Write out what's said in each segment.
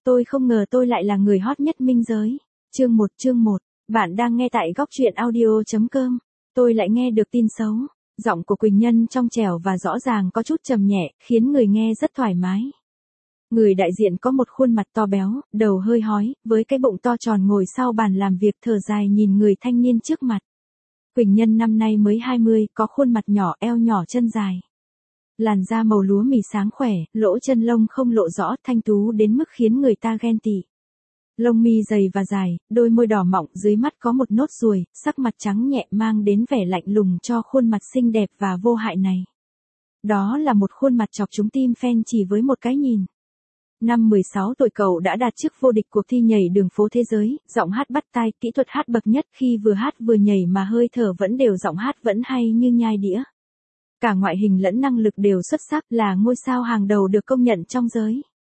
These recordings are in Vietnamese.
Tôi không ngờ tôi lại là người hot nhất minh giới. Chương 1, bạn đang nghe tại góc truyện audio.com. Tôi lại nghe được tin xấu. Giọng của Quỳnh Nhân trong trẻo và rõ ràng có chút trầm nhẹ, khiến người nghe rất thoải mái. Người đại diện có một khuôn mặt to béo, đầu hơi hói, với cái bụng to tròn ngồi sau bàn làm việc thở dài nhìn người thanh niên trước mặt. Quỳnh Nhân năm nay mới 20, có khuôn mặt nhỏ, eo nhỏ, chân dài. Làn da màu lúa mì sáng khỏe, lỗ chân lông không lộ rõ, thanh tú đến mức khiến người ta ghen tị. Lông mi dày và dài, đôi môi đỏ mọng, dưới mắt có một nốt ruồi, sắc mặt trắng nhẹ mang đến vẻ lạnh lùng cho khuôn mặt xinh đẹp và vô hại này. Đó là một khuôn mặt chọc trúng tim fan chỉ với một cái nhìn. Năm 16 tuổi cậu đã đạt chức vô địch cuộc thi nhảy đường phố thế giới, giọng hát bắt tai, kỹ thuật hát bậc nhất, khi vừa hát vừa nhảy mà hơi thở vẫn đều, giọng hát vẫn hay như nhai đĩa. Cả ngoại hình lẫn năng lực đều xuất sắc, là ngôi sao hàng đầu được công nhận trong giới.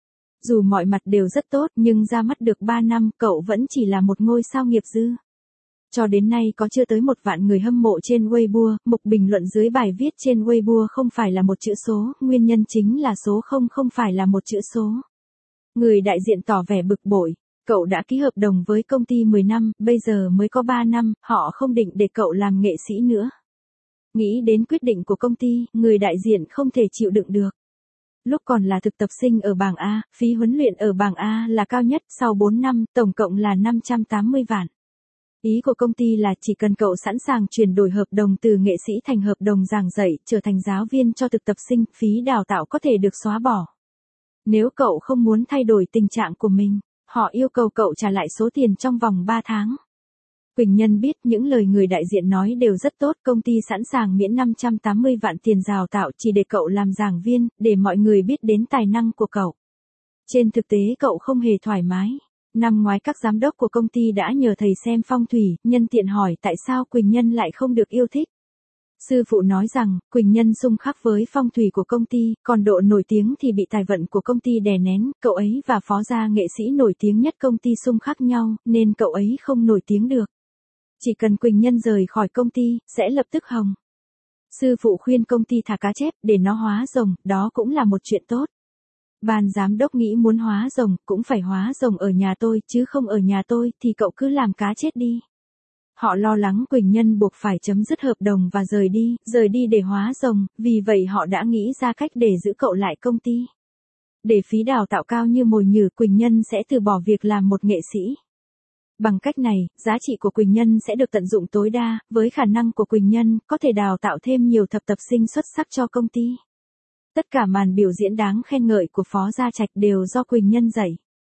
Dù mọi mặt đều rất tốt nhưng ra mắt được 3 năm, cậu vẫn chỉ là một ngôi sao nghiệp dư. Cho đến nay có chưa tới 1 vạn người hâm mộ trên Weibo, mục bình luận dưới bài viết trên Weibo không phải là một chữ số, nguyên nhân chính là số 0 không phải là một chữ số. Người đại diện tỏ vẻ bực bội, cậu đã ký hợp đồng với công ty 10 năm, bây giờ mới có 3 năm, họ không định để cậu làm nghệ sĩ nữa. Nghĩ đến quyết định của công ty, người đại diện không thể chịu đựng được. Lúc còn là thực tập sinh ở bảng A, phí huấn luyện ở bảng A là cao nhất, sau 4 năm, tổng cộng là 580 vạn. Ý của công ty là chỉ cần cậu sẵn sàng chuyển đổi hợp đồng từ nghệ sĩ thành hợp đồng giảng dạy, trở thành giáo viên cho thực tập sinh, phí đào tạo có thể được xóa bỏ. Nếu cậu không muốn thay đổi tình trạng của mình, họ yêu cầu cậu trả lại số tiền trong vòng 3 tháng. Quỳnh Nhân biết những lời người đại diện nói đều rất tốt, công ty sẵn sàng miễn 580 vạn tiền đào tạo chỉ để cậu làm giảng viên, để mọi người biết đến tài năng của cậu. Trên thực tế cậu không hề thoải mái. Năm ngoái các giám đốc của công ty đã nhờ thầy xem phong thủy, nhân tiện hỏi tại sao Quỳnh Nhân lại không được yêu thích. Sư phụ nói rằng, Quỳnh Nhân xung khắc với phong thủy của công ty, còn độ nổi tiếng thì bị tài vận của công ty đè nén, cậu ấy và phó gia nghệ sĩ nổi tiếng nhất công ty xung khắc nhau, nên cậu ấy không nổi tiếng được. Chỉ cần Quỳnh Nhân rời khỏi công ty, sẽ lập tức hồng. Sư phụ khuyên công ty thả cá chép để nó hóa rồng, đó cũng là một chuyện tốt. Ban giám đốc nghĩ muốn hóa rồng, cũng phải hóa rồng ở nhà tôi, chứ không ở nhà tôi, thì cậu cứ làm cá chết đi. Họ lo lắng Quỳnh Nhân buộc phải chấm dứt hợp đồng và rời đi để hóa rồng, vì vậy họ đã nghĩ ra cách để giữ cậu lại công ty. Để phí đào tạo cao như mồi nhử, Quỳnh Nhân sẽ từ bỏ việc làm một nghệ sĩ. Bằng cách này, giá trị của Quỳnh Nhân sẽ được tận dụng tối đa, với khả năng của Quỳnh Nhân, có thể đào tạo thêm nhiều thực tập sinh xuất sắc cho công ty. Tất cả màn biểu diễn đáng khen ngợi của Phó Gia Trạch đều do Quỳnh Nhân dạy.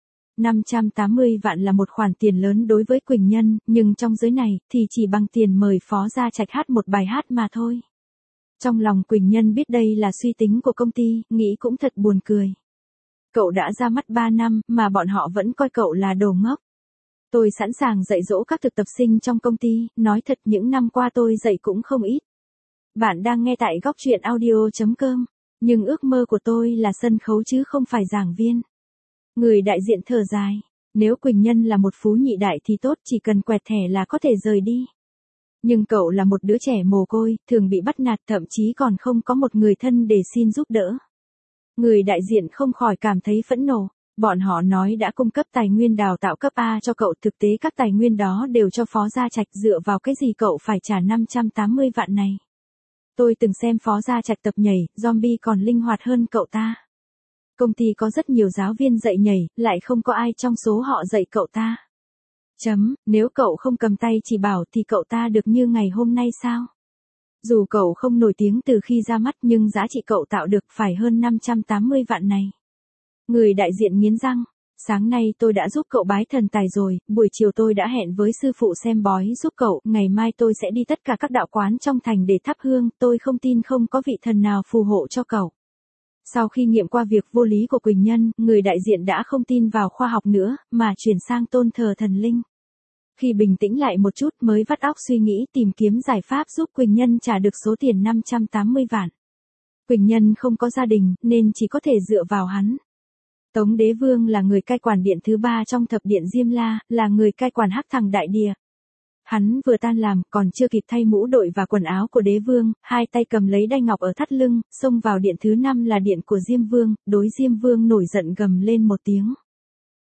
580 vạn là một khoản tiền lớn đối với Quỳnh Nhân, nhưng trong giới này, thì chỉ bằng tiền mời Phó Gia Trạch hát một bài hát mà thôi. Trong lòng Quỳnh Nhân biết đây là suy tính của công ty, nghĩ cũng thật buồn cười. Cậu đã ra mắt 3 năm, mà bọn họ vẫn coi cậu là đồ ngốc. Tôi sẵn sàng dạy dỗ các thực tập sinh trong công ty, nói thật những năm qua tôi dạy cũng không ít. Bạn đang nghe tại góc truyện audio.com, nhưng ước mơ của tôi là sân khấu chứ không phải giảng viên. Người đại diện thở dài, nếu Quỳnh Nhân là một phú nhị đại thì tốt, chỉ cần quẹt thẻ là có thể rời đi. Nhưng cậu là một đứa trẻ mồ côi, thường bị bắt nạt, thậm chí còn không có một người thân để xin giúp đỡ. Người đại diện không khỏi cảm thấy phẫn nộ. Bọn họ nói đã cung cấp tài nguyên đào tạo cấp A cho cậu, thực tế các tài nguyên đó đều cho Phó Gia Trạch, dựa vào cái gì cậu phải trả 580 vạn này. Tôi từng xem Phó Gia Trạch tập nhảy, zombie còn linh hoạt hơn cậu ta. Công ty có rất nhiều giáo viên dạy nhảy, lại không có ai trong số họ dạy cậu ta. Nếu cậu không cầm tay chỉ bảo thì cậu ta được như ngày hôm nay sao? Dù cậu không nổi tiếng từ khi ra mắt nhưng giá trị cậu tạo được phải hơn 580 vạn này. Người đại diện nghiến răng, sáng nay tôi đã giúp cậu bái thần tài rồi, buổi chiều tôi đã hẹn với sư phụ xem bói giúp cậu, ngày mai tôi sẽ đi tất cả các đạo quán trong thành để thắp hương, tôi không tin không có vị thần nào phù hộ cho cậu. Sau khi nghiệm qua việc vô lý của Quỳnh Nhân, người đại diện đã không tin vào khoa học nữa, mà chuyển sang tôn thờ thần linh. Khi bình tĩnh lại một chút mới vắt óc suy nghĩ tìm kiếm giải pháp giúp Quỳnh Nhân trả được số tiền 580 vạn. Quỳnh Nhân không có gia đình, nên chỉ có thể dựa vào hắn. Tống Đế Vương là người cai quản điện thứ 3 trong thập điện Diêm La, là người cai quản Hắc Thằng Đại Địa. Hắn vừa tan làm, còn chưa kịp thay mũ đội và quần áo của Đế Vương, hai tay cầm lấy đai ngọc ở thắt lưng, xông vào điện thứ 5 là điện của Diêm Vương, đối Diêm Vương nổi giận gầm lên một tiếng.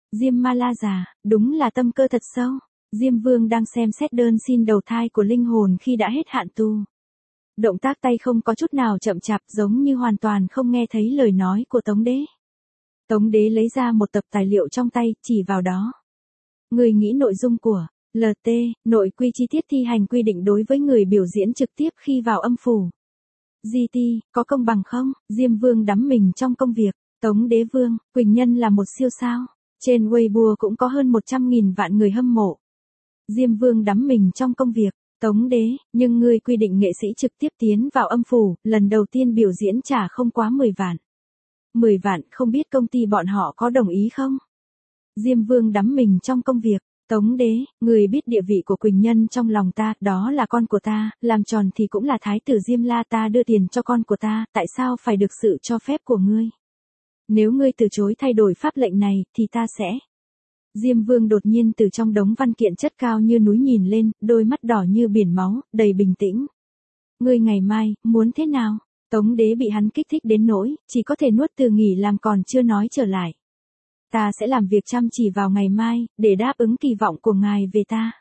Diêm Ma La già, đúng là tâm cơ thật sâu. Diêm Vương đang xem xét đơn xin đầu thai của linh hồn khi đã hết hạn tù. Động tác tay không có chút nào chậm chạp, giống như hoàn toàn không nghe thấy lời nói của Tống Đế. Tống Đế lấy ra một tập tài liệu trong tay, chỉ vào đó. Người nghĩ nội dung của LT, nội quy chi tiết thi hành quy định đối với người biểu diễn trực tiếp khi vào âm phủ. GT, có công bằng không? Diêm Vương đắm mình trong công việc. Tống Đế Vương, Quỳnh Nhân là một siêu sao. Trên Weibo cũng có hơn 100.000 vạn người hâm mộ. Diêm Vương đắm mình trong công việc. Tống Đế, nhưng ngươi quy định nghệ sĩ trực tiếp tiến vào âm phủ, lần đầu tiên biểu diễn trả không quá 10 vạn. 10 vạn, không biết công ty bọn họ có đồng ý không? Diêm Vương đắm mình trong công việc. Tống Đế, người biết địa vị của Quỳnh Nhân trong lòng ta, đó là con của ta, làm tròn thì cũng là thái tử Diêm La, ta đưa tiền cho con của ta, tại sao phải được sự cho phép của ngươi? Nếu ngươi từ chối thay đổi pháp lệnh này, thì ta sẽ... Diêm Vương đột nhiên từ trong đống văn kiện chất cao như núi nhìn lên, đôi mắt đỏ như biển máu, đầy bình tĩnh. Ngươi ngày mai, muốn thế nào? Tống Đế bị hắn kích thích đến nỗi, chỉ có thể nuốt từ nghỉ làm còn chưa nói trở lại. Ta sẽ làm việc chăm chỉ vào ngày mai, để đáp ứng kỳ vọng của ngài về ta.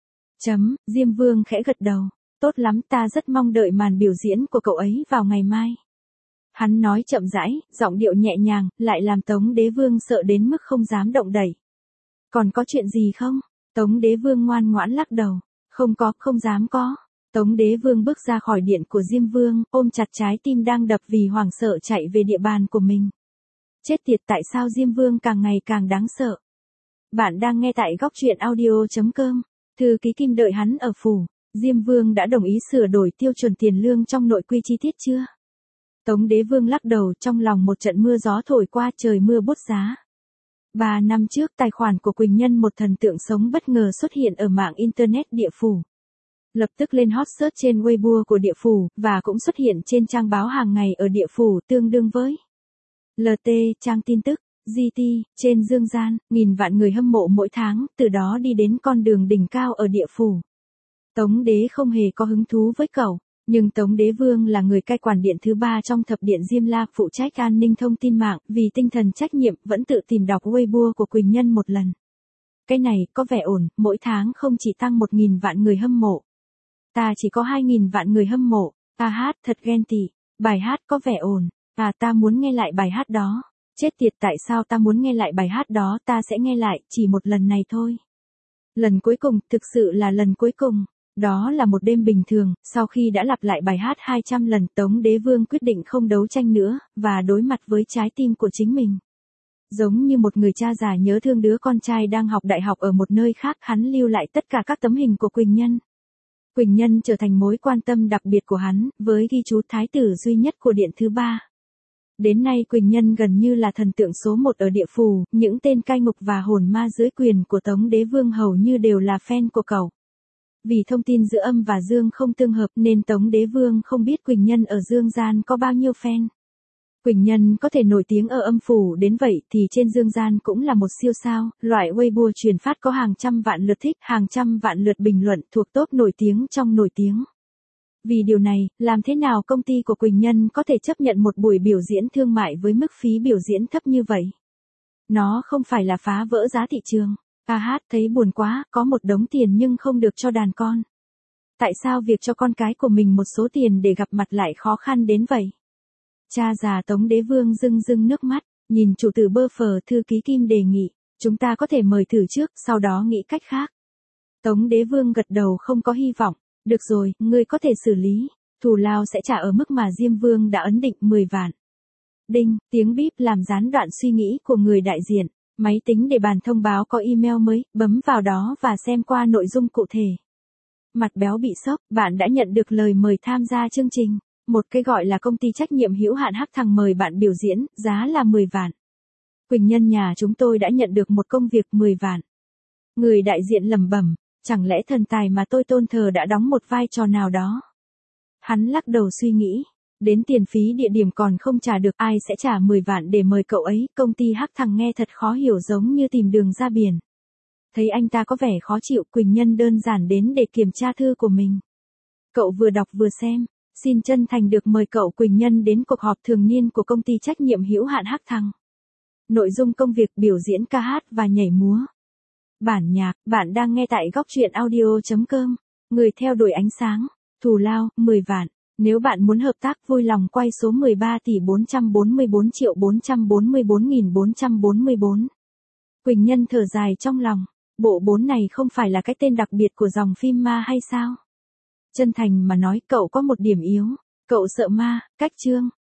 Diêm Vương khẽ gật đầu. Tốt lắm, ta rất mong đợi màn biểu diễn của cậu ấy vào ngày mai. Hắn nói chậm rãi, giọng điệu nhẹ nhàng, lại làm Tống Đế Vương sợ đến mức không dám động đậy. Còn có chuyện gì không? Tống Đế Vương ngoan ngoãn lắc đầu. Không có, không dám có. Tống Đế Vương bước ra khỏi điện của Diêm Vương, ôm chặt trái tim đang đập vì hoảng sợ chạy về địa bàn của mình. Chết tiệt, tại sao Diêm Vương càng ngày càng đáng sợ? Bạn đang nghe tại góc truyện audio.com. Thư ký Kim đợi hắn ở phủ. Diêm Vương đã đồng ý sửa đổi tiêu chuẩn tiền lương trong nội quy chi tiết chưa? Tống Đế Vương lắc đầu, trong lòng một trận mưa gió thổi qua, trời mưa bút giá. 3 năm trước, tài khoản của Quỳnh Nhân, một thần tượng sống, bất ngờ xuất hiện ở mạng Internet địa phủ. Lập tức lên hot search trên Weibo của địa phủ, và cũng xuất hiện trên trang báo hàng ngày ở địa phủ, tương đương với LT, trang tin tức, GT, trên dương gian, nghìn vạn người hâm mộ mỗi tháng, từ đó đi đến con đường đỉnh cao ở địa phủ. Tống Đế không hề có hứng thú với cậu, nhưng Tống Đế Vương là người cai quản điện thứ 3 trong thập điện Diêm La, phụ trách an ninh thông tin mạng, vì tinh thần trách nhiệm vẫn tự tìm đọc Weibo của Quỳnh Nhân một lần. Cái này có vẻ ổn, mỗi tháng không chỉ tăng 1.000 vạn người hâm mộ. Ta chỉ có 2.000 vạn người hâm mộ. Ta hát thật ghen tị. Bài hát có vẻ ổn. Ta muốn nghe lại bài hát đó. Chết tiệt, tại sao ta muốn nghe lại bài hát đó? Ta sẽ nghe lại, chỉ một lần này thôi. Lần cuối cùng, thực sự là lần cuối cùng. Đó là một đêm bình thường, sau khi đã lặp lại bài hát 200 lần, Tống Đế Vương quyết định không đấu tranh nữa, và đối mặt với trái tim của chính mình. Giống như một người cha già nhớ thương đứa con trai đang học đại học ở một nơi khác, hắn lưu lại tất cả các tấm hình của Quỳnh Nhân. Quỳnh Nhân trở thành mối quan tâm đặc biệt của hắn, với ghi chú thái tử duy nhất của điện thứ 3. Đến nay Quỳnh Nhân gần như là thần tượng số 1 ở địa phủ, những tên cai ngục và hồn ma dưới quyền của Tống Đế Vương hầu như đều là fan của cậu. Vì thông tin giữa âm và dương không tương hợp nên Tống Đế Vương không biết Quỳnh Nhân ở dương gian có bao nhiêu fan. Quỳnh Nhân có thể nổi tiếng ở âm phủ đến vậy thì trên dương gian cũng là một siêu sao, loại Weibo truyền phát có hàng trăm vạn lượt thích, hàng trăm vạn lượt bình luận, thuộc top nổi tiếng trong nổi tiếng. Vì điều này, làm thế nào công ty của Quỳnh Nhân có thể chấp nhận một buổi biểu diễn thương mại với mức phí biểu diễn thấp như vậy? Nó không phải là phá vỡ giá thị trường. Hát thấy buồn quá, có một đống tiền nhưng không được cho đàn con. Tại sao việc cho con cái của mình một số tiền để gặp mặt lại khó khăn đến vậy? Cha già Tống Đế Vương rưng rưng nước mắt, nhìn chủ tử bơ phờ. Thư ký Kim đề nghị, chúng ta có thể mời thử trước, sau đó nghĩ cách khác. Tống Đế Vương gật đầu không có hy vọng. Được rồi, ngươi có thể xử lý. Thù lao sẽ trả ở mức mà Diêm Vương đã ấn định, 10 vạn. Đinh, tiếng bíp làm gián đoạn suy nghĩ của người đại diện. Máy tính để bàn thông báo có email mới, bấm vào đó và xem qua nội dung cụ thể. Mặt béo bị sốc, bạn đã nhận được lời mời tham gia chương trình. Một cái gọi là công ty trách nhiệm hữu hạn Hắc Thằng mời bạn biểu diễn, giá là 10 vạn. Quỳnh Nhân nhà chúng tôi đã nhận được một công việc 10 vạn. Người đại diện lẩm bẩm, chẳng lẽ thần tài mà tôi tôn thờ đã đóng một vai trò nào đó? Hắn lắc đầu suy nghĩ. Đến tiền phí địa điểm còn không trả được, ai sẽ trả 10 vạn để mời cậu ấy? Công ty Hắc Thằng nghe thật khó hiểu, giống như tìm đường ra biển. Thấy anh ta có vẻ khó chịu, Quỳnh Nhân đơn giản đến để kiểm tra thư của mình. Cậu vừa đọc vừa xem. Xin chân thành được mời cậu Quỳnh Nhân đến cuộc họp thường niên của công ty trách nhiệm hữu hạn Hắc Thằng. Nội dung công việc biểu diễn ca hát và nhảy múa. Bản nhạc, bạn đang nghe tại góc truyện audio.com. Người theo đuổi ánh sáng, thù lao, 10 vạn. Nếu bạn muốn hợp tác vui lòng quay số 13 tỷ 444 triệu 444.444. Quỳnh Nhân thở dài trong lòng. Bộ 4 này không phải là cái tên đặc biệt của dòng phim ma hay sao? Chân thành mà nói cậu có một điểm yếu. Cậu sợ ma, cách chương.